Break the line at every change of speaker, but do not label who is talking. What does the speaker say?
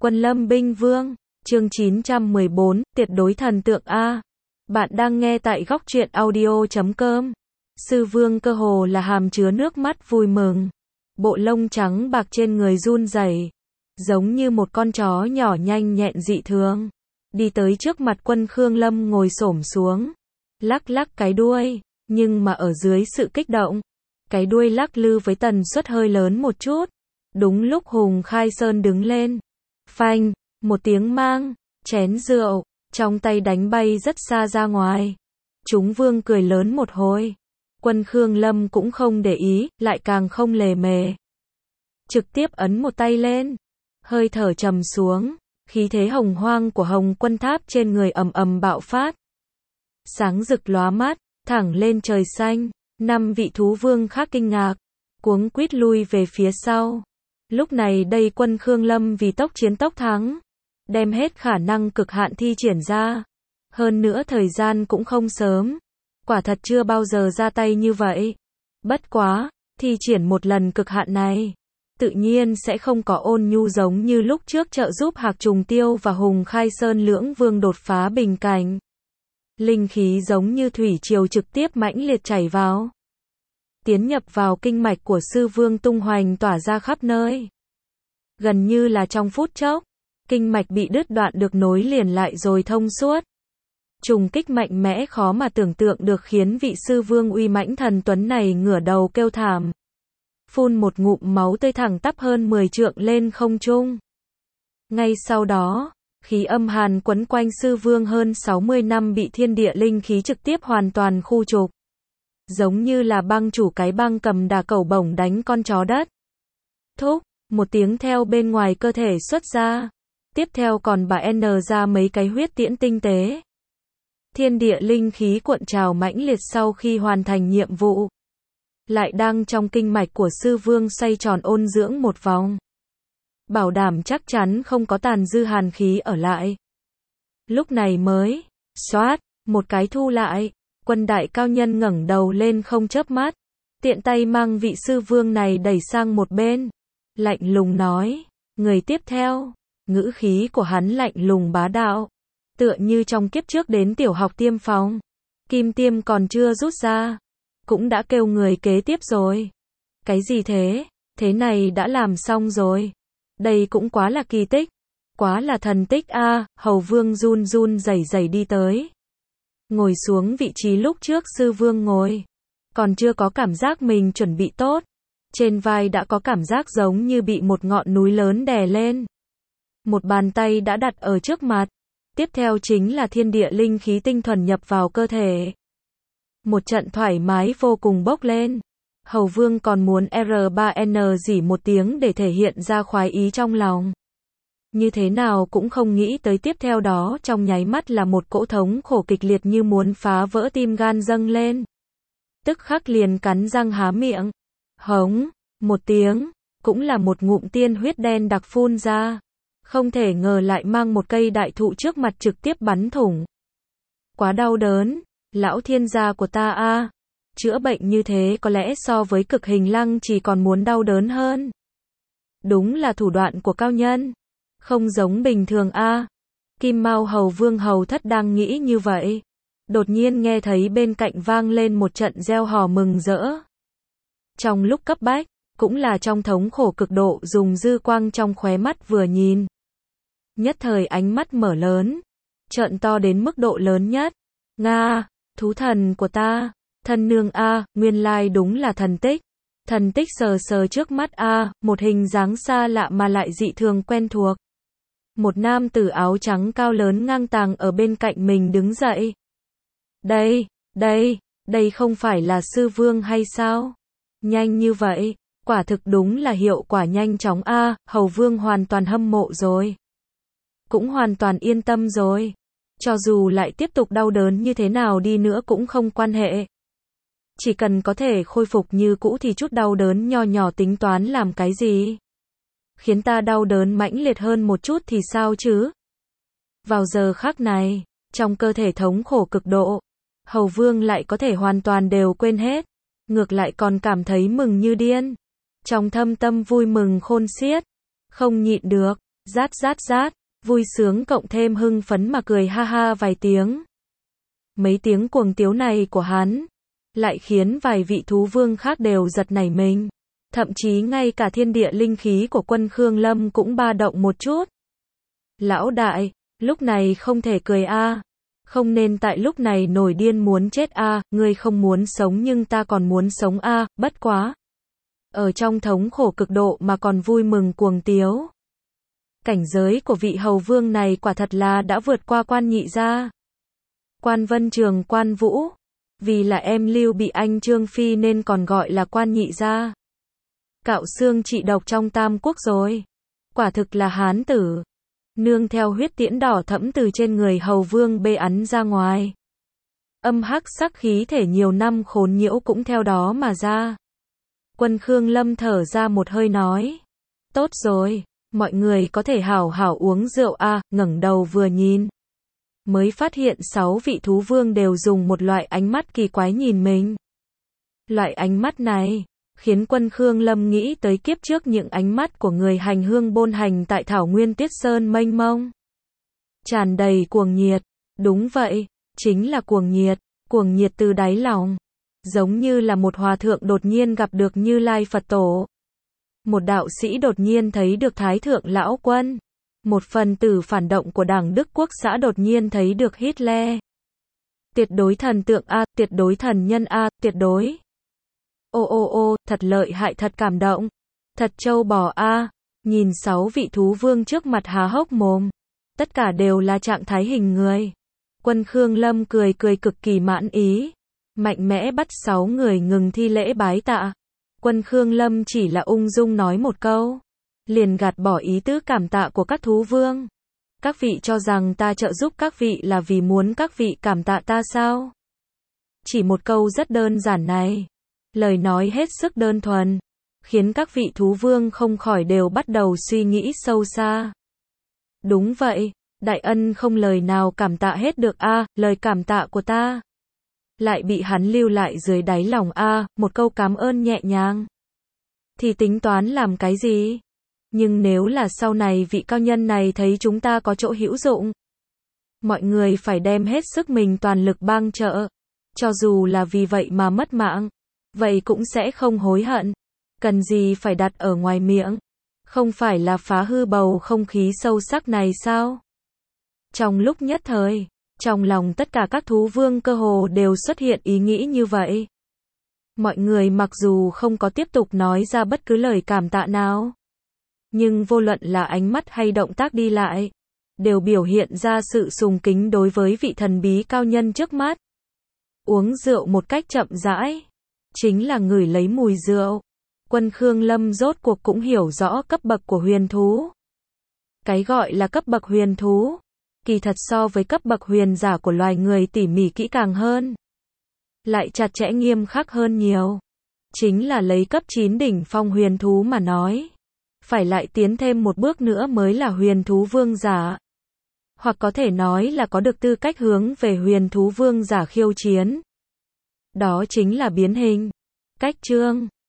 Quân Lâm Binh Vương, chương 914, tuyệt đối thần tượng A. Bạn đang nghe tại góc truyện audio.com. Sư Vương cơ hồ là hàm chứa nước mắt vui mừng. Bộ lông trắng bạc trên người run rẩy, giống như một con chó nhỏ nhanh nhẹn dị thường. Đi tới trước mặt Quân Khương Lâm ngồi xổm xuống, lắc lắc cái đuôi, nhưng mà ở dưới sự kích động, cái đuôi lắc lư với tần suất hơi lớn một chút. Đúng lúc Hùng Khai Sơn đứng lên, phanh, một tiếng mang, chén rượu, trong tay đánh bay rất xa ra ngoài. Chúng Vương cười lớn một hồi. Quân Khương Lâm cũng không để ý, lại càng không lề mề. Trực tiếp ấn một tay lên, hơi thở trầm xuống, khí thế hồng hoang của Hồng Quân Tháp trên người ầm ầm bạo phát. Sáng rực lóa mắt, thẳng lên trời xanh, 5 vị thú vương khác kinh ngạc, cuống quýt lui về phía sau. Lúc này đây Quân Khương Lâm vì tốc chiến tốc thắng, đem hết khả năng cực hạn thi triển ra. Hơn nữa thời gian cũng không sớm, quả thật chưa bao giờ ra tay như vậy. Bất quá, thi triển một lần cực hạn này, tự nhiên sẽ không có ôn nhu giống như lúc trước trợ giúp Hạc Trùng Tiêu và Hùng Khai Sơn lưỡng vương đột phá bình cảnh. Linh khí giống như thủy triều trực tiếp mãnh liệt chảy vào, tiến nhập vào kinh mạch của Sư Vương tung hoành tỏa ra khắp nơi. Gần như là trong phút chốc, kinh mạch bị đứt đoạn được nối liền lại rồi thông suốt. Trùng kích mạnh mẽ khó mà tưởng tượng được khiến vị Sư Vương uy mãnh thần tuấn này ngửa đầu kêu thảm. Phun một ngụm máu tươi thẳng tắp hơn 10 trượng lên không trung. Ngay sau đó, khí âm hàn quấn quanh Sư Vương hơn 60 năm bị thiên địa linh khí trực tiếp hoàn toàn khu trục. Giống như là băng chủ cái băng cầm đà cẩu bổng đánh con chó đất. Thúc, một tiếng theo bên ngoài cơ thể xuất ra. Tiếp theo còn bà N ra mấy cái huyết tiễn tinh tế. Thiên địa linh khí cuộn trào mãnh liệt sau khi hoàn thành nhiệm vụ. Lại đang trong kinh mạch của Sư Vương xoay tròn ôn dưỡng một vòng. Bảo đảm chắc chắn không có tàn dư hàn khí ở lại. Lúc này mới, xoát, một cái thu lại. Quân đại cao nhân ngẩng đầu lên không chớp mắt, tiện tay mang vị Sư Vương này đẩy sang một bên, lạnh lùng nói, người tiếp theo. Ngữ khí của hắn lạnh lùng bá đạo, tựa như trong kiếp trước đến tiểu học tiêm phòng, kim tiêm còn chưa rút ra, cũng đã kêu người kế tiếp rồi. Cái gì thế? Thế này đã làm xong rồi. Đây cũng quá là kỳ tích, quá là thần tích a. Hầu Vương run run rẩy rẩy đi tới, ngồi xuống vị trí lúc trước Sư Vương ngồi. Còn chưa có cảm giác mình chuẩn bị tốt, trên vai đã có cảm giác giống như bị một ngọn núi lớn đè lên. Một bàn tay đã đặt ở trước mặt, tiếp theo chính là thiên địa linh khí tinh thuần nhập vào cơ thể. Một trận thoải mái vô cùng bốc lên. Hầu Vương còn muốn R3N rỉ một tiếng để thể hiện ra khoái ý trong lòng. Như thế nào cũng không nghĩ tới tiếp theo đó trong nháy mắt là một cỗ thống khổ kịch liệt như muốn phá vỡ tim gan dâng lên. Tức khắc liền cắn răng há miệng. Hống, một tiếng, cũng là một ngụm tiên huyết đen đặc phun ra. Không thể ngờ lại mang một cây đại thụ trước mặt trực tiếp bắn thủng. Quá đau đớn, lão thiên gia của ta a. Chữa bệnh như thế có lẽ so với cực hình lăng chỉ còn muốn đau đớn hơn. Đúng là thủ đoạn của cao nhân, không giống bình thường a. Kim Mao Hầu Vương Hầu Thất đang nghĩ như vậy, đột nhiên nghe thấy bên cạnh vang lên một trận reo hò mừng rỡ. Trong lúc cấp bách, cũng là trong thống khổ cực độ dùng dư quang trong khóe mắt vừa nhìn. Nhất thời ánh mắt mở lớn, trợn to đến mức độ lớn nhất. Nga, thú thần của ta, thân nương a, nguyên lai đúng là thần tích. Thần tích sờ sờ trước mắt a, một hình dáng xa lạ mà lại dị thường quen thuộc. Một nam tử áo trắng cao lớn ngang tàng ở bên cạnh mình đứng dậy. Đây không phải là Sư Vương hay sao? Nhanh như vậy, quả thực đúng là hiệu quả nhanh chóng a. Hầu Vương hoàn toàn hâm mộ rồi, cũng hoàn toàn yên tâm rồi. Cho dù lại tiếp tục đau đớn như thế nào đi nữa cũng không quan hệ. Chỉ cần có thể khôi phục như cũ thì chút đau đớn nho nhỏ tính toán làm cái gì? Khiến ta đau đớn mãnh liệt hơn một chút thì sao chứ? Vào giờ khắc này, trong cơ thể thống khổ cực độ, Hầu Vương lại có thể hoàn toàn đều quên hết. Ngược lại còn cảm thấy mừng như điên. Trong thâm tâm vui mừng khôn xiết, không nhịn được, Rát rát rát, vui sướng cộng thêm hưng phấn mà cười ha ha vài tiếng. Mấy tiếng cuồng tiếu này của hắn, lại khiến vài vị thú vương khác đều giật nảy mình. Thậm chí ngay cả thiên địa linh khí của quân Khương Lâm cũng ba động một chút. Lão đại, lúc này không thể cười a. Không nên tại lúc này nổi điên muốn chết a, ngươi không muốn sống nhưng ta còn muốn sống a, bất quá. Ở trong thống khổ cực độ mà còn vui mừng cuồng tiếu. Cảnh giới của vị hầu vương này quả thật là đã vượt qua Quan Nhị gia. Quan Vân Trường, Quan Vũ, vì là em Lưu bị anh Trương Phi nên còn gọi là Quan Nhị gia. Cạo xương trị độc trong Tam Quốc rồi. Quả thực là hán tử. Nương theo huyết tiễn đỏ thẫm từ trên người hầu vương bê ắn ra ngoài. Âm hắc sắc khí thể nhiều năm khốn nhiễu cũng theo đó mà ra. Quân Khương Lâm thở ra một hơi nói. Tốt rồi, mọi người có thể hảo hảo uống rượu a. Ngẩng đầu vừa nhìn. Mới phát hiện 6 vị thú vương đều dùng một loại ánh mắt kỳ quái nhìn mình. Loại ánh mắt này khiến quân Khương Lâm nghĩ tới kiếp trước những ánh mắt của người hành hương bôn hành tại thảo nguyên Tiết Sơn mênh mông. Tràn đầy cuồng nhiệt. Đúng vậy, chính là cuồng nhiệt từ đáy lòng. Giống như là một hòa thượng đột nhiên gặp được Như Lai Phật Tổ. Một đạo sĩ đột nhiên thấy được Thái Thượng Lão Quân. Một phần tử phản động của Đảng Đức Quốc xã đột nhiên thấy được Hitler. Tuyệt đối thần tượng a, tuyệt đối thần nhân a, tuyệt đối. Ô, thật lợi hại, thật cảm động. Thật trâu bò a. Nhìn 6 vị thú vương trước mặt há hốc mồm. Tất cả đều là trạng thái hình người. Quân Khương Lâm cười cực kỳ mãn ý. Mạnh mẽ bắt 6 người ngừng thi lễ bái tạ. Quân Khương Lâm chỉ là ung dung nói một câu. Liền gạt bỏ ý tứ cảm tạ của các thú vương. Các vị cho rằng ta trợ giúp các vị là vì muốn các vị cảm tạ ta sao? Chỉ một câu rất đơn giản này. Lời nói hết sức đơn thuần. Khiến các vị thú vương không khỏi đều bắt đầu suy nghĩ sâu xa. Đúng vậy, đại ân không lời nào cảm tạ hết được a, lời cảm tạ của ta. Lại bị hắn lưu lại dưới đáy lòng a, một câu cảm ơn nhẹ nhàng. Thì tính toán làm cái gì? Nhưng nếu là sau này vị cao nhân này thấy chúng ta có chỗ hữu dụng, mọi người phải đem hết sức mình toàn lực bang trợ. Cho dù là vì vậy mà mất mạng, vậy cũng sẽ không hối hận. Cần gì phải đặt ở ngoài miệng? Không phải là phá hư bầu không khí sâu sắc này sao? Trong lúc nhất thời, trong lòng tất cả các thú vương cơ hồ đều xuất hiện ý nghĩ như vậy. Mọi người mặc dù không có tiếp tục nói ra bất cứ lời cảm tạ nào, nhưng vô luận là ánh mắt hay động tác đi lại, đều biểu hiện ra sự sùng kính đối với vị thần bí cao nhân trước mắt. Uống rượu một cách chậm rãi, chính là ngửi lấy mùi rượu. Quân Khương Lâm rốt cuộc cũng hiểu rõ cấp bậc của huyền thú. Cái gọi là cấp bậc huyền thú, kỳ thật so với cấp bậc huyền giả của loài người tỉ mỉ kỹ càng hơn. Lại chặt chẽ nghiêm khắc hơn nhiều. Chính là lấy cấp 9 đỉnh phong huyền thú mà nói. Phải lại tiến thêm một bước nữa mới là huyền thú vương giả. Hoặc có thể nói là có được tư cách hướng về huyền thú vương giả khiêu chiến. Đó chính là biến hình. Cách chương